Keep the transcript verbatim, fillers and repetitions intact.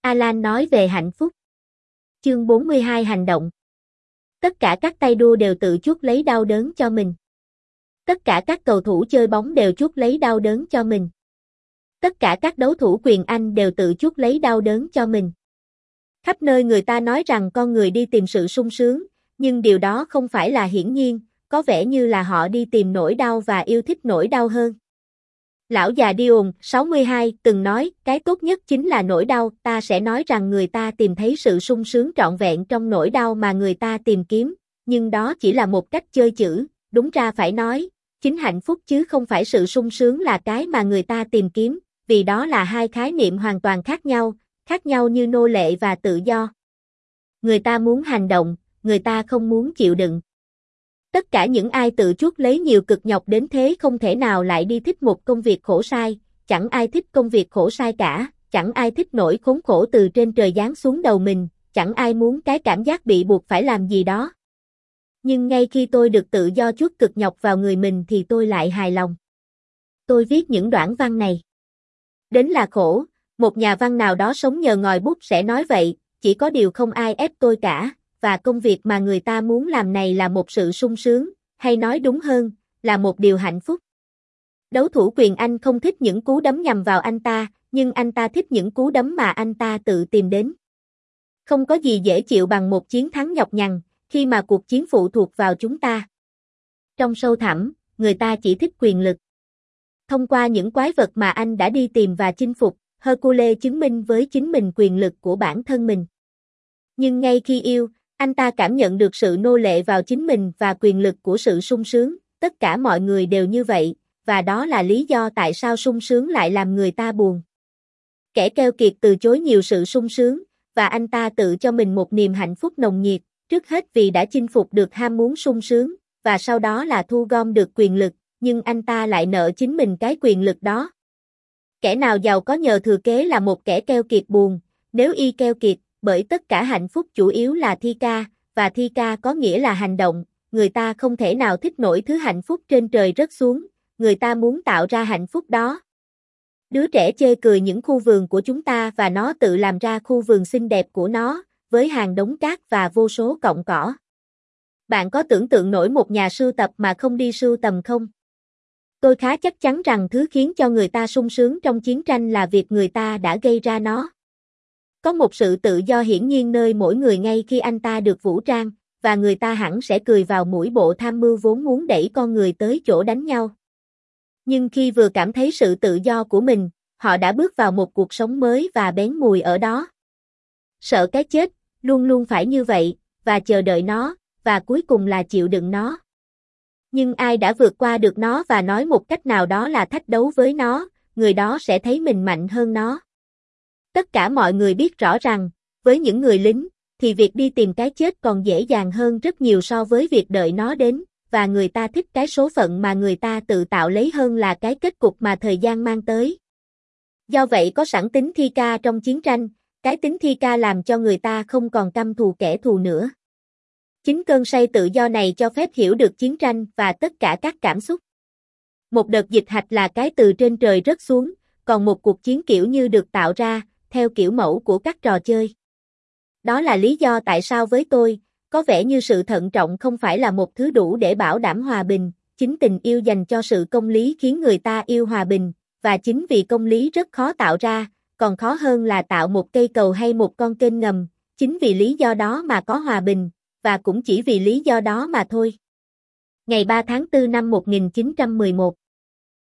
Alan nói về hạnh phúc. Chương bốn mươi hai Hành động. Tất cả các tay đua đều tự chuốc lấy đau đớn cho mình. Tất cả các cầu thủ chơi bóng đều chuốc lấy đau đớn cho mình. Tất cả các đấu thủ quyền Anh đều tự chuốc lấy đau đớn cho mình. Khắp nơi người ta nói rằng con người đi tìm sự sung sướng, nhưng điều đó không phải là hiển nhiên, có vẻ như là họ đi tìm nỗi đau và yêu thích nỗi đau hơn. Lão già Dion, sáu mươi hai, từng nói, cái tốt nhất chính là nỗi đau. Ta sẽ nói rằng người ta tìm thấy sự sung sướng trọn vẹn trong nỗi đau mà người ta tìm kiếm, nhưng đó chỉ là một cách chơi chữ, đúng ra phải nói, chính hạnh phúc chứ không phải sự sung sướng là cái mà người ta tìm kiếm, vì đó là hai khái niệm hoàn toàn khác nhau, khác nhau như nô lệ và tự do. Người ta muốn hành động, người ta không muốn chịu đựng. Tất cả những ai tự chuốc lấy nhiều cực nhọc đến thế không thể nào lại đi thích một công việc khổ sai, chẳng ai thích công việc khổ sai cả, chẳng ai thích nỗi khốn khổ từ trên trời giáng xuống đầu mình, chẳng ai muốn cái cảm giác bị buộc phải làm gì đó. Nhưng ngay khi tôi được tự do chuốc cực nhọc vào người mình thì tôi lại hài lòng. Tôi viết những đoạn văn này. Đến là khổ, một nhà văn nào đó sống nhờ ngòi bút sẽ nói vậy, chỉ có điều không ai ép tôi cả. Và công việc mà người ta muốn làm này là một sự sung sướng, hay nói đúng hơn, là một điều hạnh phúc. Đấu thủ quyền Anh không thích những cú đấm nhằm vào anh ta, nhưng anh ta thích những cú đấm mà anh ta tự tìm đến. Không có gì dễ chịu bằng một chiến thắng nhọc nhằn, khi mà cuộc chiến phụ thuộc vào chúng ta. Trong sâu thẳm, người ta chỉ thích quyền lực. Thông qua những quái vật mà anh đã đi tìm và chinh phục, Hercule chứng minh với chính mình quyền lực của bản thân mình. Nhưng ngay khi yêu, anh ta cảm nhận được sự nô lệ vào chính mình và quyền lực của sự sung sướng, tất cả mọi người đều như vậy, và đó là lý do tại sao sung sướng lại làm người ta buồn. Kẻ keo kiệt từ chối nhiều sự sung sướng, và anh ta tự cho mình một niềm hạnh phúc nồng nhiệt, trước hết vì đã chinh phục được ham muốn sung sướng, và sau đó là thu gom được quyền lực, nhưng anh ta lại nợ chính mình cái quyền lực đó. Kẻ nào giàu có nhờ thừa kế là một kẻ keo kiệt buồn, nếu y keo kiệt, bởi tất cả hạnh phúc chủ yếu là thi ca, và thi ca có nghĩa là hành động, người ta không thể nào thích nổi thứ hạnh phúc trên trời rớt xuống, người ta muốn tạo ra hạnh phúc đó. Đứa trẻ chê cười những khu vườn của chúng ta và nó tự làm ra khu vườn xinh đẹp của nó, với hàng đống cát và vô số cọng cỏ. Bạn có tưởng tượng nổi một nhà sưu tập mà không đi sưu tầm không? Tôi khá chắc chắn rằng thứ khiến cho người ta sung sướng trong chiến tranh là việc người ta đã gây ra nó. Có một sự tự do hiển nhiên nơi mỗi người ngay khi anh ta được vũ trang, và người ta hẳn sẽ cười vào mũi bộ tham mưu vốn muốn đẩy con người tới chỗ đánh nhau. Nhưng khi vừa cảm thấy sự tự do của mình, họ đã bước vào một cuộc sống mới và bén mùi ở đó. Sợ cái chết, luôn luôn phải như vậy, và chờ đợi nó, và cuối cùng là chịu đựng nó. Nhưng ai đã vượt qua được nó và nói một cách nào đó là thách đấu với nó, người đó sẽ thấy mình mạnh hơn nó. Tất cả mọi người biết rõ rằng, với những người lính, thì việc đi tìm cái chết còn dễ dàng hơn rất nhiều so với việc đợi nó đến, và người ta thích cái số phận mà người ta tự tạo lấy hơn là cái kết cục mà thời gian mang tới. Do vậy có sẵn tính thi ca trong chiến tranh, cái tính thi ca làm cho người ta không còn căm thù kẻ thù nữa. Chính cơn say tự do này cho phép hiểu được chiến tranh và tất cả các cảm xúc. Một đợt dịch hạch là cái từ trên trời rớt xuống, còn một cuộc chiến kiểu như được tạo ra, theo kiểu mẫu của các trò chơi. Đó là lý do tại sao với tôi, có vẻ như sự thận trọng không phải là một thứ đủ để bảo đảm hòa bình, chính tình yêu dành cho sự công lý khiến người ta yêu hòa bình, và chính vì công lý rất khó tạo ra, còn khó hơn là tạo một cây cầu hay một con kênh ngầm, chính vì lý do đó mà có hòa bình, và cũng chỉ vì lý do đó mà thôi. Ngày ba tháng tư năm một nghìn chín trăm mười một